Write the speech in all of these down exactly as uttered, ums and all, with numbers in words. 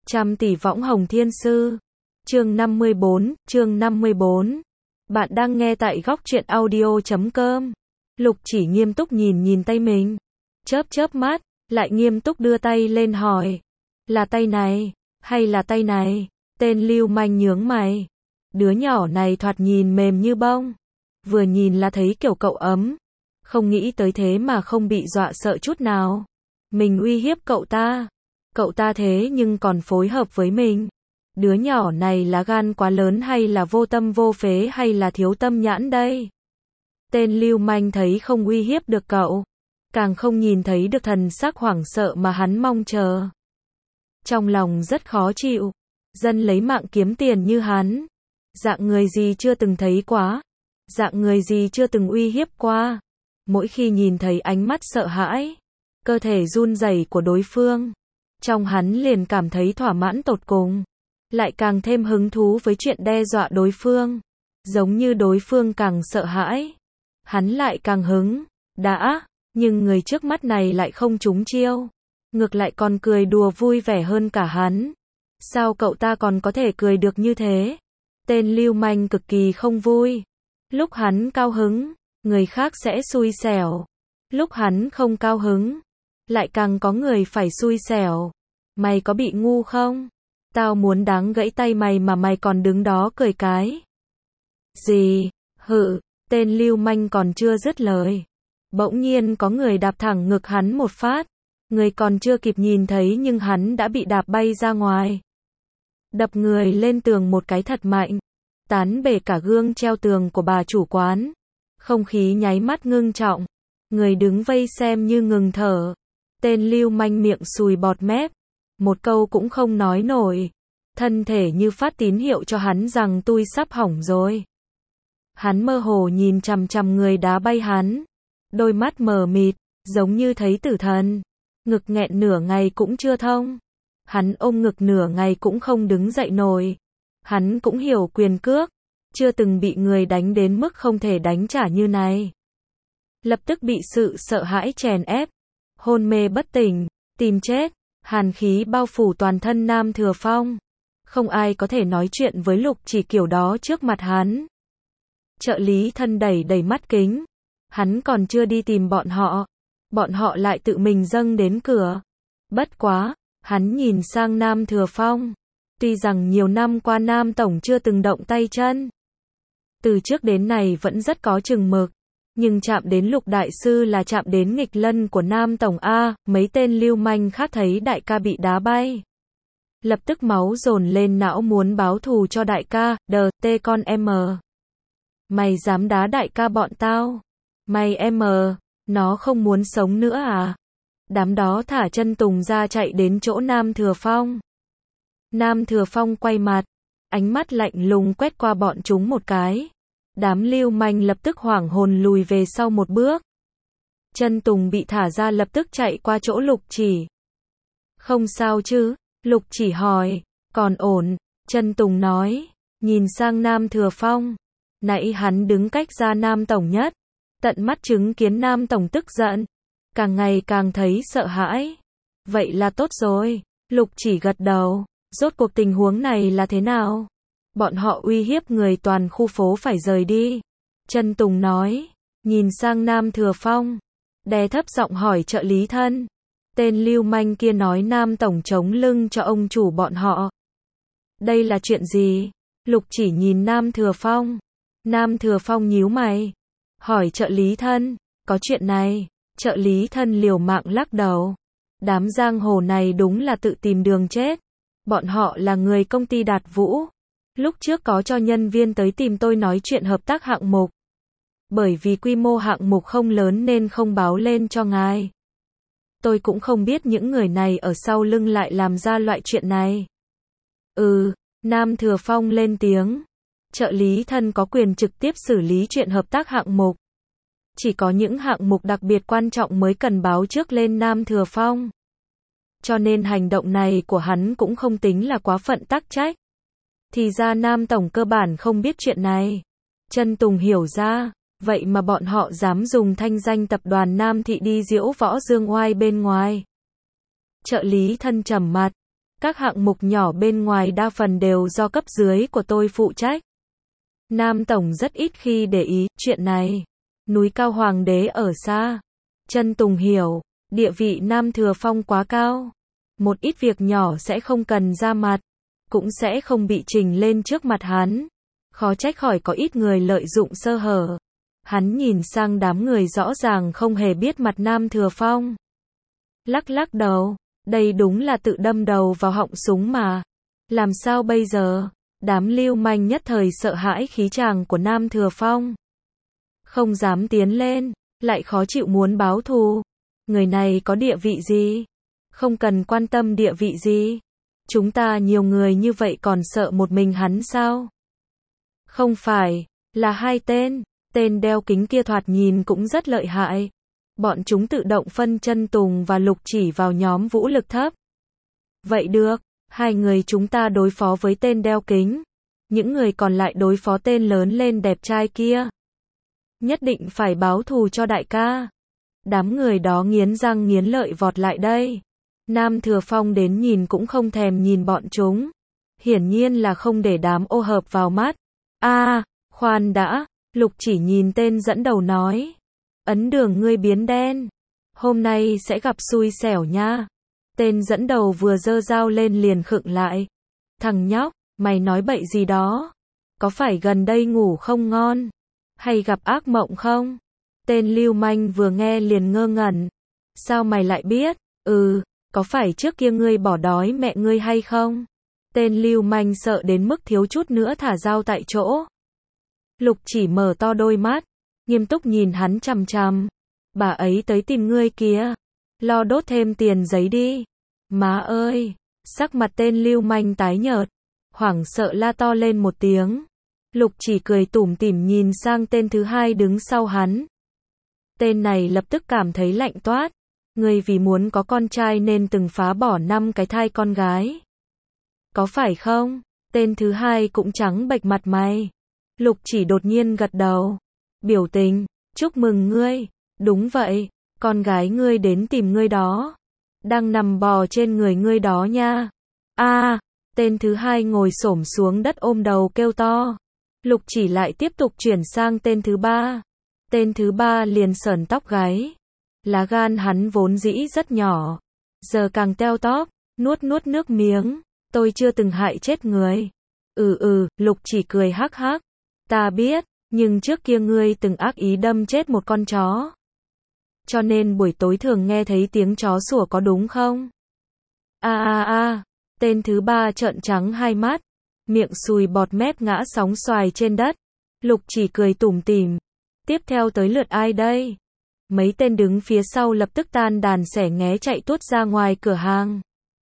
Trăm tỷ võng hồng thiên sư. Chương năm mươi bốn, chương năm mươi bốn. Bạn đang nghe tại góc truyện audio chấm com. Lục Chỉ nghiêm túc nhìn nhìn tay mình. Chớp chớp mắt, lại nghiêm túc đưa tay lên hỏi. Là tay này, hay là tay này? Tên lưu manh nhướng mày. Đứa nhỏ này thoạt nhìn mềm như bông. Vừa nhìn là thấy kiểu cậu ấm. Không nghĩ tới thế mà không bị dọa sợ chút nào. Mình uy hiếp cậu ta. Cậu ta thế nhưng còn phối hợp với mình. Đứa nhỏ này lá gan quá lớn hay là vô tâm vô phế hay là thiếu tâm nhãn đây? Tên lưu manh thấy không uy hiếp được cậu. Càng không nhìn thấy được thần sắc hoảng sợ mà hắn mong chờ. Trong lòng rất khó chịu. Dân lấy mạng kiếm tiền như hắn. Dạng người gì chưa từng thấy quá. Dạng người gì chưa từng uy hiếp qua. Mỗi khi nhìn thấy ánh mắt sợ hãi, cơ thể run rẩy của đối phương, trong hắn liền cảm thấy thỏa mãn tột cùng. Lại càng thêm hứng thú với chuyện đe dọa đối phương. Giống như đối phương càng sợ hãi, hắn lại càng hứng. Đã, nhưng người trước mắt này lại không trúng chiêu. Ngược lại còn cười đùa vui vẻ hơn cả hắn. Sao cậu ta còn có thể cười được như thế? Tên lưu manh cực kỳ không vui. Lúc hắn cao hứng, người khác sẽ xui xẻo. Lúc hắn không cao hứng, lại càng có người phải xui xẻo. Mày có bị ngu không? Tao muốn đáng gãy tay mày mà mày còn đứng đó cười cái gì? Hự, tên lưu manh còn chưa dứt lời. Bỗng nhiên có người đạp thẳng ngực hắn một phát. Người còn chưa kịp nhìn thấy nhưng hắn đã bị đạp bay ra ngoài. Đập người lên tường một cái thật mạnh. Tán bể cả gương treo tường của bà chủ quán. Không khí nháy mắt ngưng trọng. Người đứng vây xem như ngừng thở. Tên lưu manh miệng sùi bọt mép. Một câu cũng không nói nổi. Thân thể như phát tín hiệu cho hắn rằng tui sắp hỏng rồi. Hắn mơ hồ nhìn chằm chằm người đá bay hắn. Đôi mắt mờ mịt, giống như thấy tử thần. Ngực nghẹn nửa ngày cũng chưa thông. Hắn ôm ngực nửa ngày cũng không đứng dậy nổi. Hắn cũng hiểu quyền cước. Chưa từng bị người đánh đến mức không thể đánh trả như này. Lập tức bị sự sợ hãi chèn ép. Hôn mê bất tỉnh, tìm chết. Hàn khí bao phủ toàn thân Nam Thừa Phong. Không ai có thể nói chuyện với Lục Chỉ kiểu đó trước mặt hắn. Trợ lý thân đẩy đầy mắt kính. Hắn còn chưa đi tìm bọn họ. Bọn họ lại tự mình dâng đến cửa. Bất quá, hắn nhìn sang Nam Thừa Phong. Tuy rằng nhiều năm qua Nam Tổng chưa từng động tay chân. Từ trước đến nay vẫn rất có chừng mực. Nhưng chạm đến Lục Đại Sư là chạm đến nghịch lân của Nam Tổng A. Mấy tên lưu manh khác thấy đại ca bị đá bay. Lập tức máu dồn lên não muốn báo thù cho đại ca. Đờ, tê con em. Mày dám đá đại ca bọn tao. Mày em, nó không muốn sống nữa à? Đám đó thả chân Tùng ra chạy đến chỗ Nam Thừa Phong. Nam Thừa Phong quay mặt. Ánh mắt lạnh lùng quét qua bọn chúng một cái. Đám lưu manh lập tức hoảng hồn lùi về sau một bước. Chân Tùng bị thả ra lập tức chạy qua chỗ Lục Chỉ. Không sao chứ? Lục Chỉ hỏi. Còn ổn, Chân Tùng nói. Nhìn sang Nam Thừa Phong. Nãy hắn đứng cách ra Nam Tổng nhất. Tận mắt chứng kiến Nam Tổng tức giận. Càng ngày càng thấy sợ hãi. Vậy là tốt rồi. Lục Chỉ gật đầu. Rốt cuộc tình huống này là thế nào? Bọn họ uy hiếp người toàn khu phố phải rời đi. Chân Tùng nói. Nhìn sang Nam Thừa Phong. Đè thấp giọng hỏi trợ lý thân. Tên lưu manh kia nói Nam Tổng chống lưng cho ông chủ bọn họ. Đây là chuyện gì? Lục Chỉ nhìn Nam Thừa Phong. Nam Thừa Phong nhíu mày. Hỏi trợ lý thân. Có chuyện này. Trợ lý thân liều mạng lắc đầu. Đám giang hồ này đúng là tự tìm đường chết. Bọn họ là người công ty Đạt Vũ. Lúc trước có cho nhân viên tới tìm tôi nói chuyện hợp tác hạng mục. Bởi vì quy mô hạng mục không lớn nên không báo lên cho ngài. Tôi cũng không biết những người này ở sau lưng lại làm ra loại chuyện này. Ừ, Nam Thừa Phong lên tiếng. Trợ lý thân có quyền trực tiếp xử lý chuyện hợp tác hạng mục. Chỉ có những hạng mục đặc biệt quan trọng mới cần báo trước lên Nam Thừa Phong. Cho nên hành động này của hắn cũng không tính là quá phận tắc trách. Thì ra Nam Tổng cơ bản không biết chuyện này. Chân Tùng hiểu ra, vậy mà bọn họ dám dùng thanh danh tập đoàn Nam Thị đi diễu võ dương oai bên ngoài. Trợ lý thân trầm mặt. Các hạng mục nhỏ bên ngoài đa phần đều do cấp dưới của tôi phụ trách. Nam Tổng rất ít khi để ý chuyện này. Núi cao hoàng đế ở xa. Chân Tùng hiểu, địa vị Nam Thừa Phong quá cao. Một ít việc nhỏ sẽ không cần ra mặt, cũng sẽ không bị trình lên trước mặt hắn. Khó trách khỏi có ít người lợi dụng sơ hở. Hắn nhìn sang đám người rõ ràng không hề biết mặt Nam Thừa Phong. Lắc lắc đầu, đây đúng là tự đâm đầu vào họng súng mà. Làm sao bây giờ? Đám lưu manh nhất thời sợ hãi khí chàng của Nam Thừa Phong. Không dám tiến lên, lại khó chịu muốn báo thù. Người này có địa vị gì? Không cần quan tâm địa vị gì. Chúng ta nhiều người như vậy còn sợ một mình hắn sao? Không phải, là hai tên. Tên đeo kính kia thoạt nhìn cũng rất lợi hại. Bọn chúng tự động phân Chân Tùng và Lục Chỉ vào nhóm vũ lực thấp. Vậy được, hai người chúng ta đối phó với tên đeo kính. Những người còn lại đối phó tên lớn lên đẹp trai kia. Nhất định phải báo thù cho đại ca. Đám người đó nghiến răng nghiến lợi vọt lại đây. Nam Thừa Phong đến nhìn cũng không thèm nhìn bọn chúng. Hiển nhiên là không để đám ô hợp vào mắt. A, à, khoan đã, Lục Chỉ nhìn tên dẫn đầu nói. Ấn đường ngươi biến đen. Hôm nay sẽ gặp xui xẻo nha. Tên dẫn đầu vừa giơ dao lên liền khựng lại. Thằng nhóc, mày nói bậy gì đó? Có phải gần đây ngủ không ngon? Hay gặp ác mộng không? Tên lưu manh vừa nghe liền ngơ ngẩn. Sao mày lại biết? Ừ, có phải trước kia ngươi bỏ đói mẹ ngươi hay không? Tên lưu manh sợ đến mức thiếu chút nữa thả dao tại chỗ. Lục Chỉ mở to đôi mắt, nghiêm túc nhìn hắn chằm chằm. Bà ấy tới tìm ngươi kìa. Lo đốt thêm tiền giấy đi. Má ơi! Sắc mặt tên lưu manh tái nhợt. Hoảng sợ la to lên một tiếng. Lục Chỉ cười tủm tỉm nhìn sang tên thứ hai đứng sau hắn. Tên này lập tức cảm thấy lạnh toát. Ngươi vì muốn có con trai nên từng phá bỏ năm cái thai con gái. Có phải không? Tên thứ hai cũng trắng bệch mặt mày. Lục Chỉ đột nhiên gật đầu. Biểu tình, chúc mừng ngươi. Đúng vậy, con gái ngươi đến tìm ngươi đó. Đang nằm bò trên người ngươi đó nha. A, à, tên thứ hai ngồi xổm xuống đất ôm đầu kêu to. Lục Chỉ lại tiếp tục chuyển sang tên thứ ba. Tên thứ ba liền sởn tóc gáy. Lá gan hắn vốn dĩ rất nhỏ. Giờ càng teo tóp, nuốt nuốt nước miếng. Tôi chưa từng hại chết người. Ừ ừ, Lục Chỉ cười hắc hắc. Ta biết, nhưng trước kia ngươi từng ác ý đâm chết một con chó. Cho nên buổi tối thường nghe thấy tiếng chó sủa có đúng không? A a a, tên thứ ba trợn trắng hai mắt, miệng sùi bọt mép ngã sóng xoài trên đất. Lục Chỉ cười tủm tỉm. Tiếp theo tới lượt ai đây? Mấy tên đứng phía sau lập tức tan đàn xẻ nghé chạy tuốt ra ngoài cửa hàng.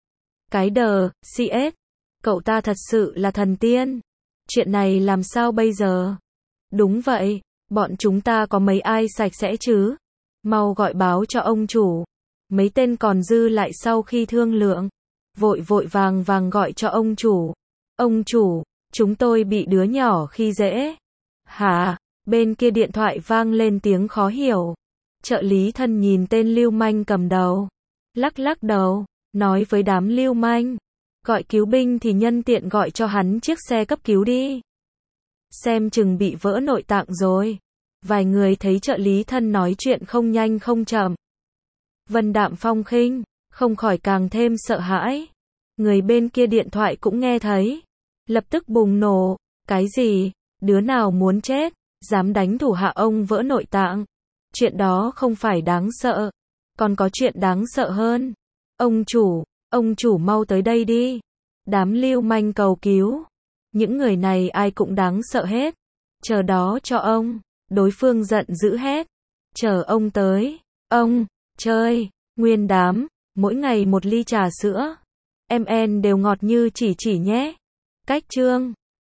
Cái đờ, xê ét, cậu ta thật sự là thần tiên. Chuyện này làm sao bây giờ? Đúng vậy, bọn chúng ta có mấy ai sạch sẽ chứ? Mau gọi báo cho ông chủ. Mấy tên còn dư lại sau khi thương lượng, vội vội vàng vàng gọi cho ông chủ. Ông chủ, chúng tôi bị đứa nhỏ khi dễ. Hả? Bên kia điện thoại vang lên tiếng khó hiểu. Trợ lý thân nhìn tên lưu manh cầm đầu, lắc lắc đầu, nói với đám lưu manh. Gọi cứu binh thì nhân tiện gọi cho hắn chiếc xe cấp cứu đi. Xem chừng bị vỡ nội tạng rồi. Vài người thấy trợ lý thân nói chuyện không nhanh không chậm. Vân đạm phong khinh, không khỏi càng thêm sợ hãi. Người bên kia điện thoại cũng nghe thấy. Lập tức bùng nổ. Cái gì? Đứa nào muốn chết? Dám đánh thủ hạ ông vỡ nội tạng? Chuyện đó không phải đáng sợ. Còn có chuyện đáng sợ hơn. Ông chủ, ông chủ mau tới đây đi. Đám lưu manh cầu cứu. Những người này ai cũng đáng sợ hết. Chờ đó cho ông. Đối phương giận dữ hết. Chờ ông tới. Ông, chơi, nguyên đám, mỗi ngày một ly trà sữa. Em en đều ngọt như chỉ chỉ nhé. Cách chương